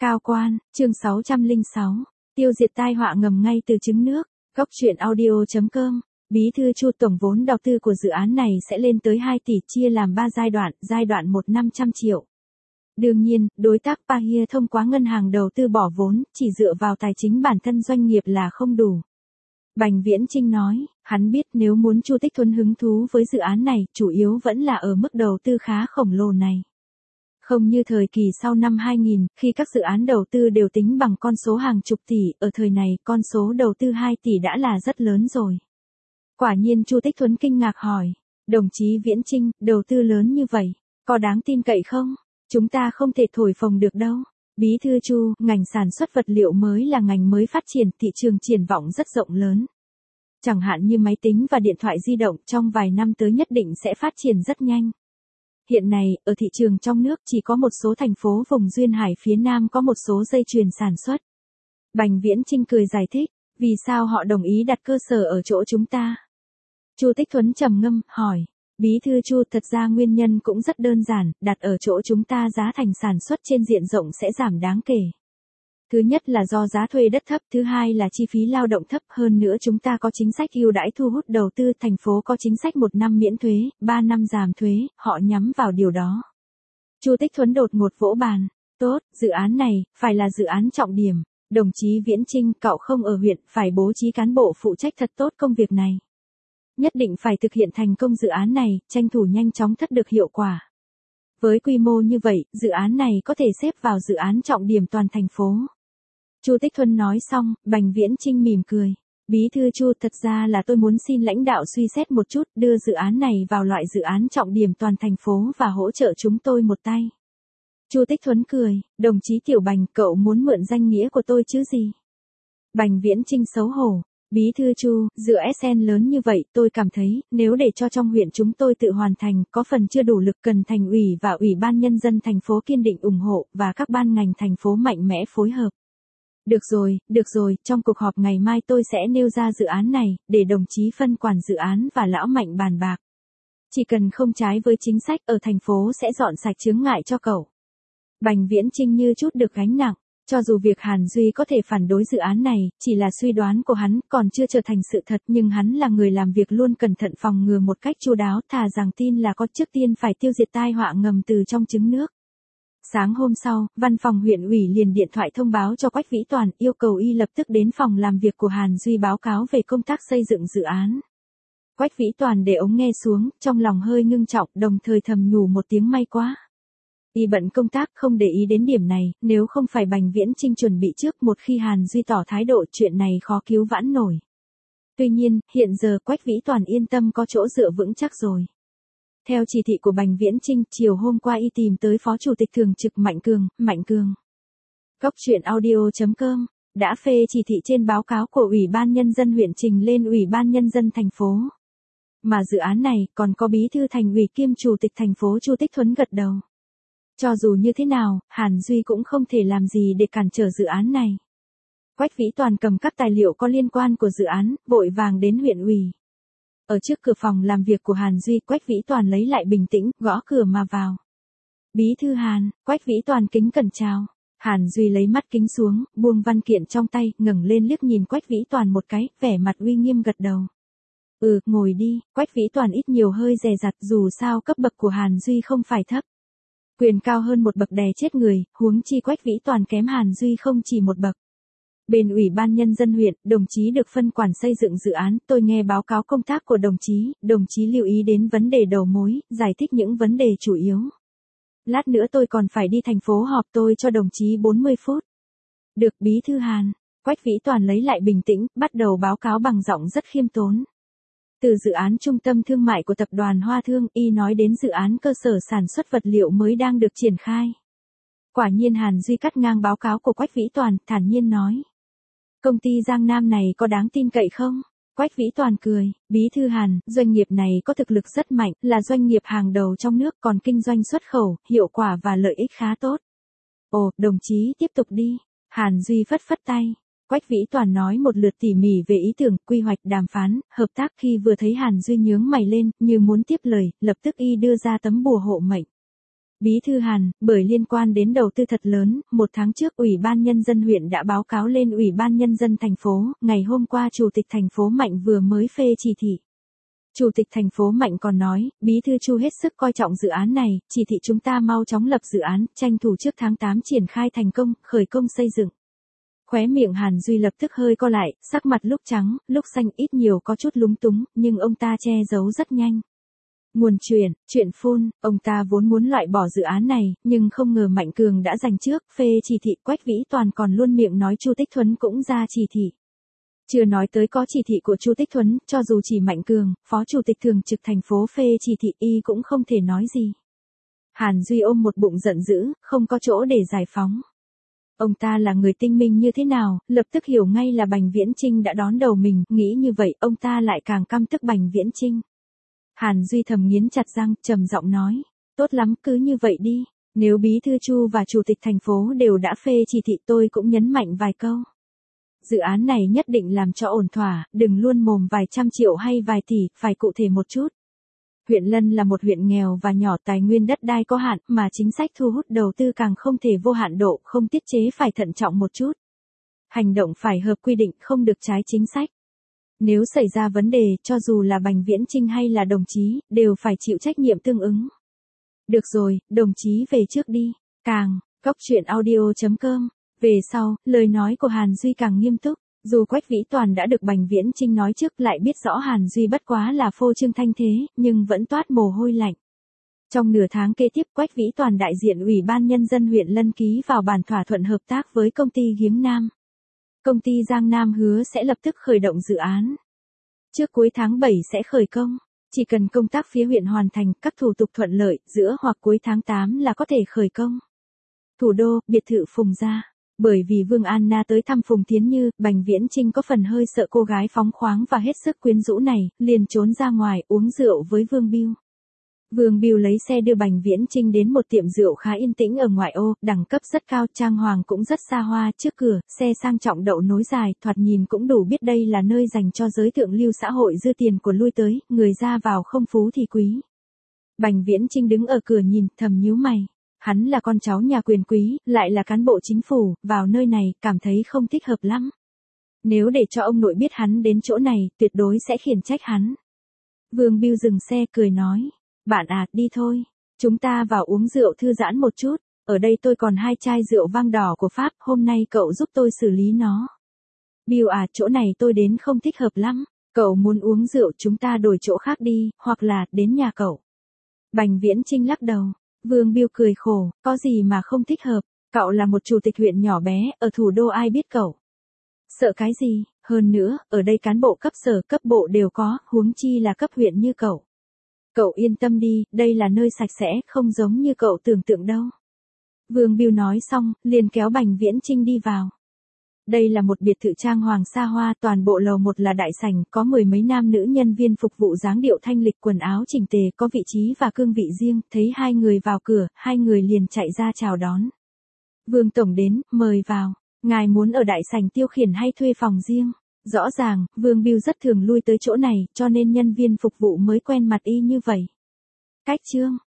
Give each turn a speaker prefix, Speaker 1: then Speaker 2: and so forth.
Speaker 1: Cao quan, chương 606. Tiêu diệt tai họa ngầm ngay từ trứng nước. Góc truyện audio.com. Bí thư Chu, tổng vốn đầu tư của dự án này sẽ lên tới 2 tỷ, chia làm 3 giai đoạn 1 500 triệu. Đương nhiên, đối tác Pahia thông qua ngân hàng đầu tư bỏ vốn, chỉ dựa vào tài chính bản thân doanh nghiệp là không đủ. Bành Viễn Chinh nói, hắn biết nếu muốn Chu Tích Thuấn hứng thú với dự án này, chủ yếu vẫn là ở mức đầu tư khá khổng lồ này. Không như thời kỳ sau năm 2000, khi các dự án đầu tư đều tính bằng con số hàng chục tỷ, ở thời này con số đầu tư 2 tỷ đã là rất lớn rồi. Quả nhiên Chu Tích Thuấn kinh ngạc hỏi, đồng chí Viễn Chinh, đầu tư lớn như vậy, có đáng tin cậy không? Chúng ta không thể thổi phồng được đâu. Bí thư Chu, ngành sản xuất vật liệu mới là ngành mới phát triển, thị trường triển vọng rất rộng lớn. Chẳng hạn như máy tính và điện thoại di động, trong vài năm tới nhất định sẽ phát triển rất nhanh. Hiện nay, ở thị trường trong nước chỉ có một số thành phố vùng duyên hải phía Nam có một số dây chuyền sản xuất. Bành Viễn Chinh cười giải thích, vì sao họ đồng ý đặt cơ sở ở chỗ chúng ta? Chu Tích Thuấn trầm ngâm, hỏi, Bí thư Chu, thật ra nguyên nhân cũng rất đơn giản, đặt ở chỗ chúng ta giá thành sản xuất trên diện rộng sẽ giảm đáng kể. Thứ nhất là do giá thuê đất thấp, thứ hai là chi phí lao động thấp, hơn nữa chúng ta có chính sách ưu đãi thu hút đầu tư, thành phố có chính sách 1 năm miễn thuế, 3 năm giảm thuế, họ nhắm vào điều đó. Chu Tích Thuấn đột ngột vỗ bàn, tốt, dự án này, phải là dự án trọng điểm, đồng chí Viễn Chinh, cậu không ở huyện, phải bố trí cán bộ phụ trách thật tốt công việc này. Nhất định phải thực hiện thành công dự án này, tranh thủ nhanh chóng thất được hiệu quả. Với quy mô như vậy, dự án này có thể xếp vào dự án trọng điểm toàn thành phố. Chu Tích Thuấn nói xong, Bành Viễn Chinh mỉm cười. Bí thư Chu, thật ra là tôi muốn xin lãnh đạo suy xét một chút, đưa dự án này vào loại dự án trọng điểm toàn thành phố và hỗ trợ chúng tôi một tay. Chu Tích Thuấn cười, đồng chí Tiểu Bành, cậu muốn mượn danh nghĩa của tôi chứ gì? Bành Viễn Chinh xấu hổ. Bí thư Chu, dự SN lớn như vậy, tôi cảm thấy, nếu để cho trong huyện chúng tôi tự hoàn thành, có phần chưa đủ lực, cần thành ủy và ủy ban nhân dân thành phố kiên định ủng hộ, và các ban ngành thành phố mạnh mẽ phối hợp. Được rồi, trong cuộc họp ngày mai tôi sẽ nêu ra dự án này, để đồng chí phân quản dự án và lão Mạnh bàn bạc. Chỉ cần không trái với chính sách, ở thành phố sẽ dọn sạch chướng ngại cho cậu. Bành Viễn Chinh như chút được gánh nặng. Cho dù việc Hàn Duy có thể phản đối dự án này, chỉ là suy đoán của hắn, còn chưa trở thành sự thật, nhưng hắn là người làm việc luôn cẩn thận phòng ngừa một cách chu đáo, thà rằng tin là có, trước tiên phải tiêu diệt tai họa ngầm từ trong trứng nước. Sáng hôm sau, văn phòng huyện ủy liền điện thoại thông báo cho Quách Vĩ Toàn, yêu cầu y lập tức đến phòng làm việc của Hàn Duy báo cáo về công tác xây dựng dự án. Quách Vĩ Toàn để ống nghe xuống, trong lòng hơi ngưng trọng, đồng thời thầm nhủ một tiếng may quá. Y bận công tác không để ý đến điểm này, nếu không phải Bành Viễn Chinh chuẩn bị trước, một khi Hàn Duy tỏ thái độ, chuyện này khó cứu vãn nổi. Tuy nhiên, hiện giờ Quách Vĩ Toàn yên tâm có chỗ dựa vững chắc rồi. Theo chỉ thị của Bành Viễn Chinh, chiều hôm qua y tìm tới Phó Chủ tịch Thường trực Mạnh Cường. Góc truyện audio.com đã phê chỉ thị trên báo cáo của Ủy ban Nhân dân huyện trình lên Ủy ban Nhân dân thành phố. Mà dự án này còn có Bí thư Thành ủy kiêm Chủ tịch thành phố Chu Tích Thuấn gật đầu. Cho dù như thế nào, Hàn Duy cũng không thể làm gì để cản trở dự án này. Quách Vĩ Toàn cầm các tài liệu có liên quan của dự án, vội vàng đến huyện ủy. Ở trước cửa phòng làm việc của Hàn Duy, Quách Vĩ Toàn lấy lại bình tĩnh, gõ cửa mà vào. Bí thư Hàn, Quách Vĩ Toàn kính cẩn chào. Hàn Duy lấy mắt kính xuống, buông văn kiện trong tay, ngẩng lên liếc nhìn Quách Vĩ Toàn một cái, vẻ mặt uy nghiêm gật đầu. Ngồi đi. Quách Vĩ Toàn ít nhiều hơi dè dặt, dù sao cấp bậc của Hàn Duy không phải thấp. Quyền cao hơn một bậc đè chết người, huống chi Quách Vĩ Toàn kém Hàn Duy không chỉ một bậc. Bên Ủy ban Nhân dân huyện, đồng chí được phân quản xây dựng dự án, tôi nghe báo cáo công tác của đồng chí lưu ý đến vấn đề đầu mối, giải thích những vấn đề chủ yếu. Lát nữa tôi còn phải đi thành phố họp, tôi cho đồng chí 40 phút. Được, Bí thư Hàn. Quách Vĩ Toàn lấy lại bình tĩnh, bắt đầu báo cáo bằng giọng rất khiêm tốn. Từ dự án trung tâm thương mại của tập đoàn Hoa Thương, y nói đến dự án cơ sở sản xuất vật liệu mới đang được triển khai. Quả nhiên Hàn Duy cắt ngang báo cáo của Quách Vĩ Toàn, thản nhiên nói. Công ty Giang Nam này có đáng tin cậy không? Quách Vĩ Toàn cười, Bí thư Hàn, doanh nghiệp này có thực lực rất mạnh, là doanh nghiệp hàng đầu trong nước, còn kinh doanh xuất khẩu, hiệu quả và lợi ích khá tốt. Đồng chí tiếp tục đi. Hàn Duy phất phất tay. Quách Vĩ Toàn nói một lượt tỉ mỉ về ý tưởng, quy hoạch, đàm phán, hợp tác. Khi vừa thấy Hàn Duy nhướng mày lên, như muốn tiếp lời, lập tức y đưa ra tấm bùa hộ mệnh. Bí thư Hàn, bởi liên quan đến đầu tư thật lớn, 1 tháng trước Ủy ban Nhân dân huyện đã báo cáo lên Ủy ban Nhân dân thành phố, ngày hôm qua Chủ tịch thành phố Mạnh vừa mới phê chỉ thị. Chủ tịch thành phố Mạnh còn nói, Bí thư Chu hết sức coi trọng dự án này, chỉ thị chúng ta mau chóng lập dự án, tranh thủ trước tháng 8 triển khai thành công, khởi công xây dựng. Khóe miệng Hàn Duy lập tức hơi co lại, sắc mặt lúc trắng, lúc xanh ít nhiều có chút lúng túng, nhưng ông ta che giấu rất nhanh. Nguồn chuyện phun, ông ta vốn muốn loại bỏ dự án này, nhưng không ngờ Mạnh Cường đã giành trước, phê chỉ thị. Quách Vĩ Toàn còn luôn miệng nói Chu Tích Thuấn cũng ra chỉ thị. Chưa nói tới có chỉ thị của Chu Tích Thuấn, cho dù chỉ Mạnh Cường, phó chủ tịch thường trực thành phố phê chỉ thị y cũng không thể nói gì. Hàn Duy ôm một bụng giận dữ, không có chỗ để giải phóng. Ông ta là người tinh minh như thế nào, lập tức hiểu ngay là Bành Viễn Chinh đã đón đầu mình, nghĩ như vậy ông ta lại càng căm tức Bành Viễn Chinh. Hàn Duy thầm nghiến chặt răng, trầm giọng nói, tốt lắm cứ như vậy đi, nếu Bí thư Chu và Chủ tịch thành phố đều đã phê chỉ thị tôi cũng nhấn mạnh vài câu. Dự án này nhất định làm cho ổn thỏa, đừng luôn mồm vài trăm triệu hay vài tỷ, phải cụ thể một chút. Huyện Lân là một huyện nghèo và nhỏ, tài nguyên đất đai có hạn, mà chính sách thu hút đầu tư càng không thể vô hạn độ, không tiết chế phải thận trọng một chút. Hành động phải hợp quy định, không được trái chính sách. Nếu xảy ra vấn đề, cho dù là Bành Viễn Chinh hay là đồng chí, đều phải chịu trách nhiệm tương ứng. Được rồi, đồng chí về trước đi. Góc chuyện audio.com. Về sau, lời nói của Hàn Duy càng nghiêm túc. Dù Quách Vĩ Toàn đã được Bành Viễn Chinh nói trước, lại biết rõ Hàn Duy bất quá là phô trương thanh thế, nhưng vẫn toát mồ hôi lạnh. Trong nửa tháng kế tiếp, Quách Vĩ Toàn đại diện Ủy ban Nhân dân huyện Lân ký vào bản thỏa thuận hợp tác với công ty Giếng Nam. Công ty Giang Nam hứa sẽ lập tức khởi động dự án. Trước cuối tháng 7 sẽ khởi công. Chỉ cần công tác phía huyện hoàn thành các thủ tục thuận lợi, giữa hoặc cuối tháng 8 là có thể khởi công. Thủ đô, biệt thự Phùng Gia. Bởi vì Vương Anna tới thăm Phùng Thiến Như, Bành Viễn Chinh có phần hơi sợ cô gái phóng khoáng và hết sức quyến rũ này, liền trốn ra ngoài uống rượu với Vương Biêu. Vương Biêu lấy xe đưa Bành Viễn Chinh đến một tiệm rượu khá yên tĩnh ở ngoại ô, đẳng cấp rất cao, trang hoàng cũng rất xa hoa, trước cửa, xe sang trọng đậu nối dài, thoạt nhìn cũng đủ biết đây là nơi dành cho giới thượng lưu xã hội dư tiền của lui tới, người ra vào không phú thì quý. Bành Viễn Chinh đứng ở cửa nhìn, thầm nhíu mày. Hắn là con cháu nhà quyền quý, lại là cán bộ chính phủ, vào nơi này, cảm thấy không thích hợp lắm. Nếu để cho ông nội biết hắn đến chỗ này, tuyệt đối sẽ khiển trách hắn. Vương Biêu dừng xe cười nói, bạn à, đi thôi, chúng ta vào uống rượu thư giãn một chút, ở đây tôi còn 2 chai rượu vang đỏ của Pháp, hôm nay cậu giúp tôi xử lý nó. Biêu à, chỗ này tôi đến không thích hợp lắm, cậu muốn uống rượu chúng ta đổi chỗ khác đi, hoặc là, đến nhà cậu. Bành Viễn Chinh lắc đầu. Vương Biêu cười khổ, có gì mà không thích hợp, cậu là một chủ tịch huyện nhỏ bé, ở thủ đô ai biết cậu. Sợ cái gì, hơn nữa, ở đây cán bộ cấp sở cấp bộ đều có, huống chi là cấp huyện như cậu. Cậu yên tâm đi, đây là nơi sạch sẽ, không giống như cậu tưởng tượng đâu. Vương Biêu nói xong, liền kéo Bành Viễn Chinh đi vào. Đây là một biệt thự trang hoàng xa hoa, toàn bộ lầu 1 là đại sảnh, có 10 mấy nam nữ nhân viên phục vụ dáng điệu thanh lịch, quần áo chỉnh tề, có vị trí và cương vị riêng, thấy 2 người vào cửa, 2 người liền chạy ra chào đón. Vương tổng đến, mời vào, ngài muốn ở đại sảnh tiêu khiển hay thuê phòng riêng? Rõ ràng, Vương Biêu rất thường lui tới chỗ này, cho nên nhân viên phục vụ mới quen mặt y như vậy. Cách chương